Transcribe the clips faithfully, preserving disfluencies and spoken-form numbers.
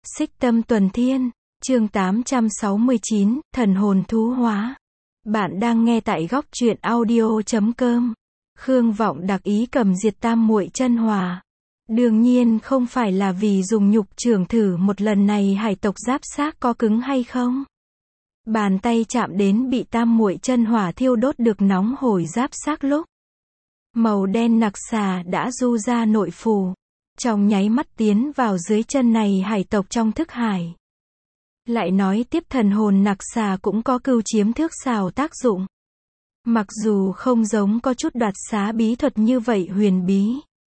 Xích Tâm Tuần Thiên, chương tám trăm sáu mươi chín, thần hồn thú hóa. Bạn đang nghe tại góc truyện audio chấm com. Khương Vọng đặc ý cầm diệt tam muội chân hỏa. Đương nhiên không phải là vì dùng nhục trưởng thử một lần này hải tộc giáp xác có cứng hay không. Bàn tay chạm đến bị tam muội chân hỏa thiêu đốt được nóng hổi giáp xác lúc. Màu đen nặc xà đã du ra nội phù. Trong nháy mắt tiến vào dưới chân này hải tộc trong thức hải. Lại nói tiếp thần hồn nặc xà cũng có cưu chiếm thước xào tác dụng. Mặc dù không giống có chút đoạt xá bí thuật như vậy huyền bí.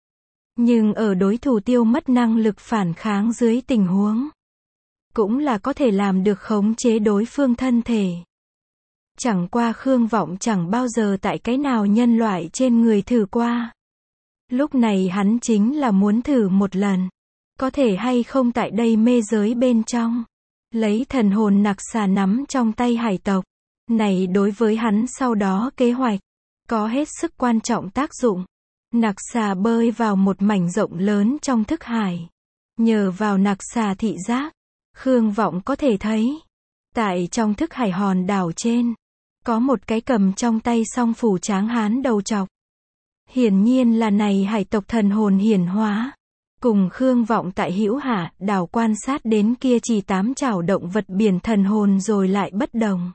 Nhưng ở đối thủ tiêu mất năng lực phản kháng dưới tình huống. Cũng là có thể làm được khống chế đối phương thân thể. Chẳng qua Khương Vọng chẳng bao giờ tại cái nào nhân loại trên người thử qua. Lúc này hắn chính là muốn thử một lần. Có thể hay không tại đây mê giới bên trong. Lấy thần hồn nặc xà nắm trong tay hải tộc. Này đối với hắn sau đó kế hoạch. Có hết sức quan trọng tác dụng. Nặc xà bơi vào một mảnh rộng lớn trong thức hải. Nhờ vào nặc xà thị giác. Khương Vọng có thể thấy. Tại trong thức hải hòn đảo trên. Có một cái cầm trong tay song phủ tráng hán đầu trọc. Hiển nhiên là này hải tộc thần hồn hiển hóa. Cùng Khương Vọng tại Hữu Hà đảo quan sát đến kia chỉ tám chảo động vật biển thần hồn rồi lại bất đồng.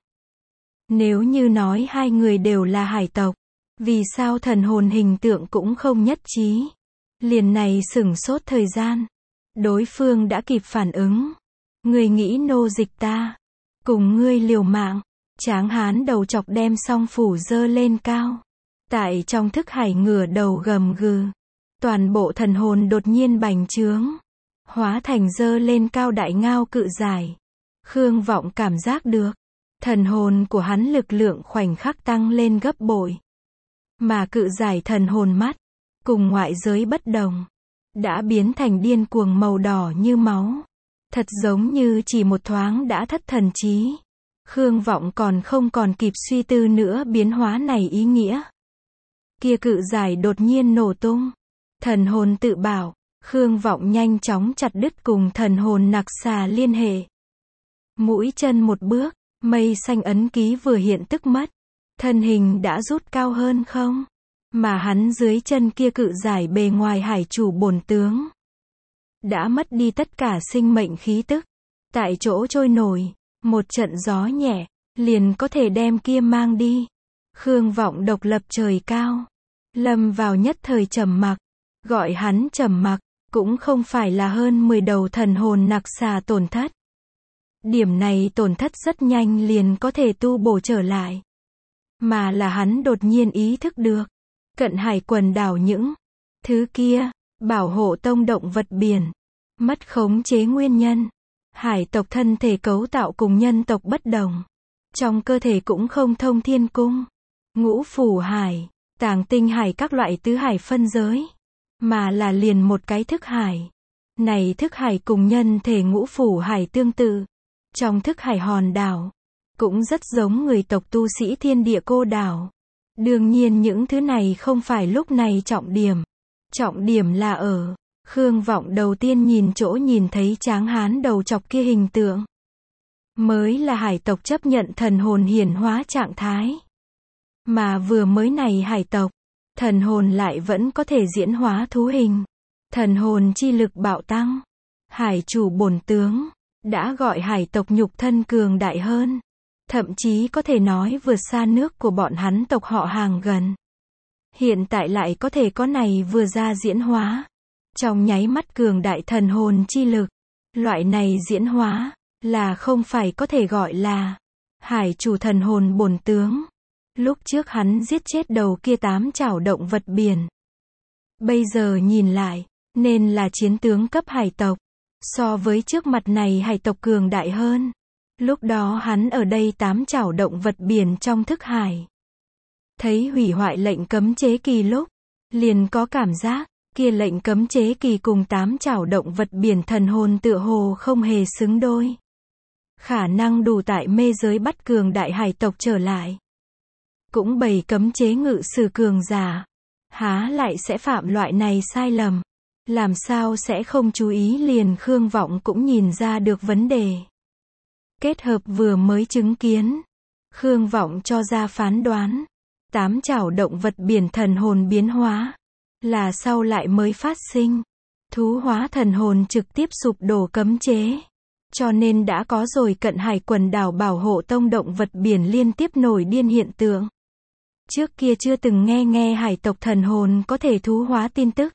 Nếu như nói hai người đều là hải tộc, vì sao thần hồn hình tượng cũng không nhất trí? Liền này sửng sốt thời gian. Đối phương đã kịp phản ứng. Người nghĩ nô dịch ta. Cùng ngươi liều mạng. Tráng hán đầu chọc đem song phủ dơ lên cao. Tại trong thức hải ngửa đầu gầm gừ. Toàn bộ thần hồn đột nhiên bành trướng. Hóa thành dơ lên cao đại ngao cự dài. Khương Vọng cảm giác được. Thần hồn của hắn lực lượng khoảnh khắc tăng lên gấp bội. Mà cự giải thần hồn mắt. Cùng ngoại giới bất đồng. Đã biến thành điên cuồng màu đỏ như máu. Thật giống như chỉ một thoáng đã thất thần trí. Khương Vọng còn không còn kịp suy tư nữa biến hóa này ý nghĩa. Kia cự giải đột nhiên nổ tung. Thần hồn tự bảo. Khương Vọng nhanh chóng chặt đứt cùng thần hồn nặc xà liên hệ. Mũi chân một bước. Mây xanh ấn ký vừa hiện tức mất. Thân hình đã rút cao hơn không? Mà hắn dưới chân kia cự giải bề ngoài hải chủ bổn tướng. Đã mất đi tất cả sinh mệnh khí tức. Tại chỗ trôi nổi. Một trận gió nhẹ. Liền có thể đem kia mang đi. Khương Vọng độc lập trời cao. Lâm vào nhất thời trầm mặc. Gọi hắn trầm mặc. Cũng không phải là hơn mười đầu thần hồn nặc xà tổn thất. Điểm này tổn thất rất nhanh liền có thể tu bổ trở lại. Mà là hắn đột nhiên ý thức được. Cận hải quần đảo những thứ kia. Bảo hộ tông động vật biển. Mất khống chế nguyên nhân. Hải tộc thân thể cấu tạo cùng nhân tộc bất đồng. Trong cơ thể cũng không thông thiên cung. Ngũ phủ hải. Tàng tinh hải các loại tứ hải phân giới. Mà là liền một cái thức hải. Này thức hải cùng nhân thể ngũ phủ hải tương tự. Trong thức hải hòn đảo. Cũng rất giống người tộc tu sĩ thiên địa cô đảo. Đương nhiên những thứ này không phải lúc này trọng điểm. Trọng điểm là ở. Khương Vọng đầu tiên nhìn chỗ nhìn thấy tráng hán đầu chọc kia hình tượng. Mới là hải tộc chấp nhận thần hồn hiển hóa trạng thái. Mà vừa mới này hải tộc. Thần hồn lại vẫn có thể diễn hóa thú hình. Thần hồn chi lực bạo tăng. Hải chủ bổn tướng. Đã gọi hải tộc nhục thân cường đại hơn. Thậm chí có thể nói vượt xa nước của bọn hắn tộc họ hàng gần. Hiện tại lại có thể có này vừa ra diễn hóa. Trong nháy mắt cường đại thần hồn chi lực. Loại này diễn hóa. Là không phải có thể gọi là. Hải chủ thần hồn bổn tướng. Lúc trước hắn giết chết đầu kia tám chảo động vật biển. Bây giờ nhìn lại. Nên là chiến tướng cấp hải tộc. So với trước mặt này hải tộc cường đại hơn. Lúc đó hắn ở đây tám chảo động vật biển trong thức hải. Thấy hủy hoại lệnh cấm chế kỳ lúc. Liền có cảm giác. Kia lệnh cấm chế kỳ cùng tám chảo động vật biển thần hồn tựa hồ không hề xứng đôi. Khả năng đủ tại mê giới bắt cường đại hải tộc trở lại. Cũng bày cấm chế ngự sử cường giả. Há lại sẽ phạm loại này sai lầm. Làm sao sẽ không chú ý, liền Khương Vọng cũng nhìn ra được vấn đề. Kết hợp vừa mới chứng kiến, Khương Vọng cho ra phán đoán. Tám chảo động vật biển thần hồn biến hóa, là sau lại mới phát sinh. Thú hóa thần hồn trực tiếp sụp đổ cấm chế. Cho nên đã có rồi cận hải quần đảo bảo hộ tông động vật biển liên tiếp nổi điên hiện tượng. Trước kia chưa từng nghe nghe hải tộc thần hồn có thể thú hóa tin tức.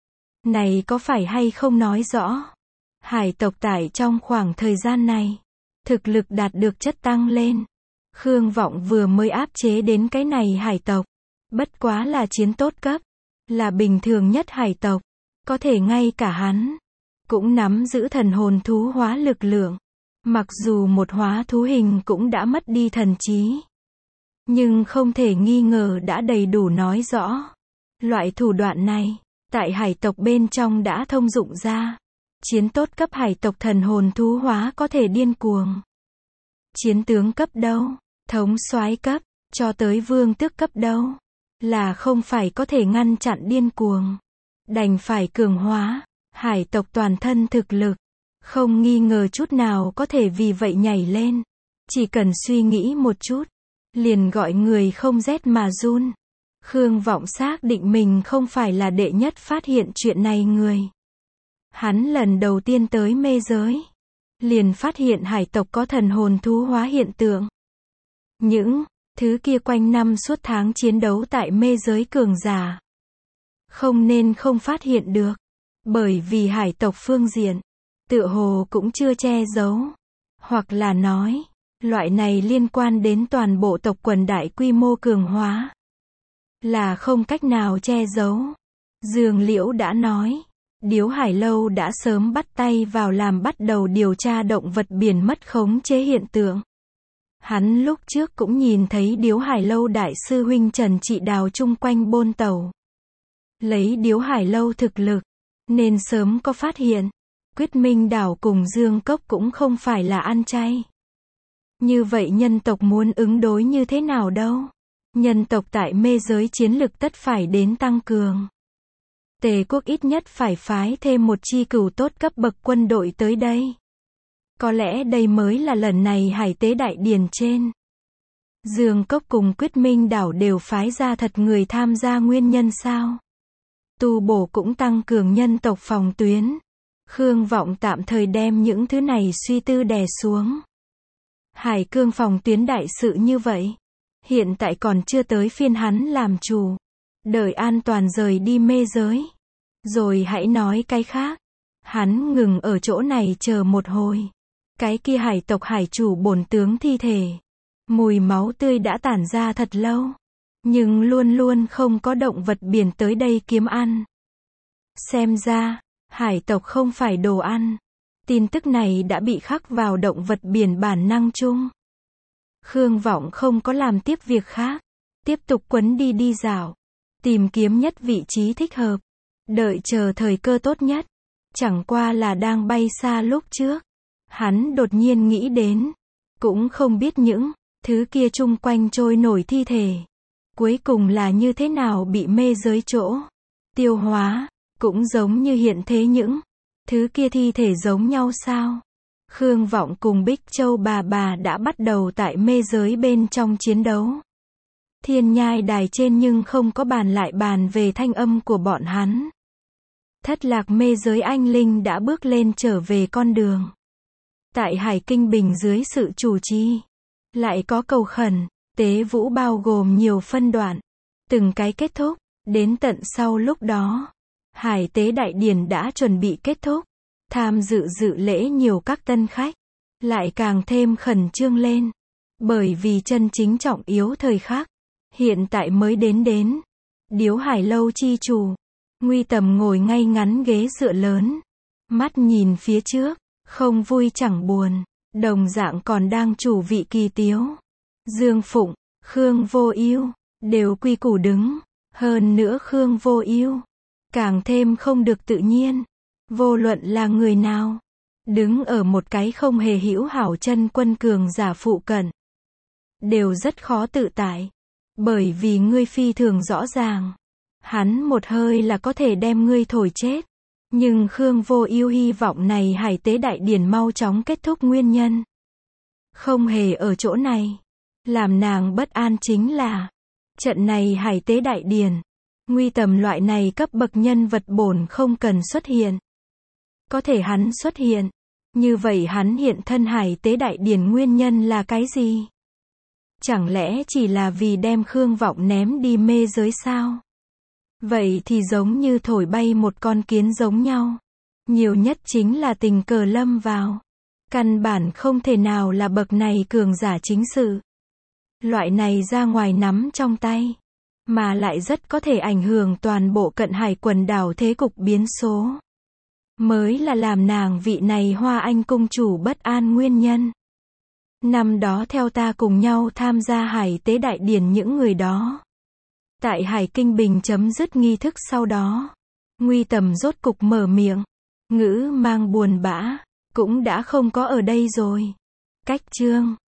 Này có phải hay không nói rõ. Hải tộc tại trong khoảng thời gian này, thực lực đạt được chất tăng lên. Khương Vọng vừa mới áp chế đến cái này hải tộc. Bất quá là chiến tốt cấp. Là bình thường nhất hải tộc. Có thể ngay cả hắn cũng nắm giữ thần hồn thú hóa lực lượng. Mặc dù một hóa thú hình cũng đã mất đi thần trí. Nhưng không thể nghi ngờ đã đầy đủ nói rõ. Loại thủ đoạn này, tại hải tộc bên trong đã thông dụng ra. Chiến tốt cấp hải tộc thần hồn thú hóa có thể điên cuồng. Chiến tướng cấp đâu, thống soái cấp, cho tới vương tước cấp đâu. Là không phải có thể ngăn chặn điên cuồng. Đành phải cường hóa. Hải tộc toàn thân thực lực. Không nghi ngờ chút nào có thể vì vậy nhảy lên. Chỉ cần suy nghĩ một chút. Liền gọi người không rét mà run. Khương Vọng xác định mình không phải là đệ nhất phát hiện chuyện này người. Hắn lần đầu tiên tới mê giới. Liền phát hiện hải tộc có thần hồn thú hóa hiện tượng. Những thứ kia quanh năm suốt tháng chiến đấu tại mê giới cường giả. Không nên không phát hiện được. Bởi vì hải tộc phương diện, tựa hồ cũng chưa che giấu. Hoặc là nói, loại này liên quan đến toàn bộ tộc quần đại quy mô cường hóa. Là không cách nào che giấu. Dương Liễu đã nói, Điếu Hải Lâu đã sớm bắt tay vào làm bắt đầu điều tra động vật biển mất khống chế hiện tượng. Hắn lúc trước cũng nhìn thấy Điếu Hải Lâu đại sư huynh Trần Trị Đào chung quanh bôn tàu. Lấy Điếu Hải Lâu thực lực, nên sớm có phát hiện. Quyết Minh Đảo cùng Dương Cốc cũng không phải là ăn chay. Như vậy nhân tộc muốn ứng đối như thế nào đâu? Nhân tộc tại mê giới chiến lực tất phải đến tăng cường. Tề quốc ít nhất phải phái thêm một chi cửu tốt cấp bậc quân đội tới đây. Có lẽ đây mới là lần này hải tế đại điển trên. Dương Cốc cùng Quyết Minh Đảo đều phái ra thật người tham gia nguyên nhân sao? Tu bổ cũng tăng cường nhân tộc phòng tuyến. Khương Vọng tạm thời đem những thứ này suy tư đè xuống. Hải cương phòng tuyến đại sự như vậy. Hiện tại còn chưa tới phiên hắn làm chủ. Đợi an toàn rời đi mê giới. Rồi hãy nói cái khác. Hắn ngừng ở chỗ này chờ một hồi. Cái kia hải tộc hải chủ bổn tướng thi thể. Mùi máu tươi đã tản ra thật lâu. Nhưng luôn luôn không có động vật biển tới đây kiếm ăn. Xem ra, hải tộc không phải đồ ăn. Tin tức này đã bị khắc vào động vật biển bản năng chung. Khương Vọng không có làm tiếp việc khác. Tiếp tục quấn đi đi dạo. Tìm kiếm nhất vị trí thích hợp. Đợi chờ thời cơ tốt nhất. Chẳng qua là đang bay xa lúc trước. Hắn đột nhiên nghĩ đến. Cũng không biết những thứ kia chung quanh trôi nổi thi thể. Cuối cùng là như thế nào bị mê giới chỗ. Tiêu hóa. Cũng giống như hiện thế những thứ kia thi thể giống nhau sao? Khương Vọng cùng Bích Châu bà bà đã bắt đầu tại mê giới bên trong chiến đấu. Thiên nhai đài trên nhưng không có bàn lại bàn về thanh âm của bọn hắn. Thất lạc mê giới anh linh đã bước lên trở về con đường. Tại Hải Kinh Bình dưới sự chủ trì, lại có cầu khẩn, tế vũ bao gồm nhiều phân đoạn. Từng cái kết thúc, đến tận sau lúc đó. Hải tế đại điển đã chuẩn bị kết thúc. Tham dự dự lễ nhiều các tân khách. Lại càng thêm khẩn trương lên. Bởi vì chân chính trọng yếu thời khắc. Hiện tại mới đến đến. Điếu Hải Lâu chi chủ. Nguy Tầm ngồi ngay ngắn ghế dựa lớn. Mắt nhìn phía trước. Không vui chẳng buồn. Đồng dạng còn đang chủ vị Kỳ Tiếu. Dương Phụng, Khương Vô Ưu đều quy củ đứng. Hơn nữa Khương Vô Ưu càng thêm không được tự nhiên. Vô luận là người nào, đứng ở một cái không hề hữu hảo chân quân cường giả phụ cận, đều rất khó tự tại. Bởi vì ngươi phi thường rõ ràng, hắn một hơi là có thể đem ngươi thổi chết. Nhưng Khương Vô Ưu hy vọng này hải tế đại điển mau chóng kết thúc nguyên nhân. Không hề ở chỗ này. Làm nàng bất an chính là, trận này hải tế đại điển, nguy tầm loại này cấp bậc nhân vật bổn không cần xuất hiện. Có thể hắn xuất hiện. Như vậy hắn hiện thân hải tế đại điển nguyên nhân là cái gì? Chẳng lẽ chỉ là vì đem Khương Vọng ném đi mê giới sao? Vậy thì giống như thổi bay một con kiến giống nhau. Nhiều nhất chính là tình cờ lâm vào. Căn bản không thể nào là bậc này cường giả chính sự. Loại này ra ngoài nắm trong tay. Mà lại rất có thể ảnh hưởng toàn bộ cận hải quần đảo thế cục biến số. Mới là làm nàng vị này Hoa Anh cung chủ bất an nguyên nhân. Năm đó theo ta cùng nhau tham gia hải tế đại điển những người đó. Tại Hải Kinh Bình chấm dứt nghi thức sau đó. Nguy tầm rốt cục mở miệng. Ngữ mang buồn bã. Cũng đã không có ở đây rồi. Cách chương.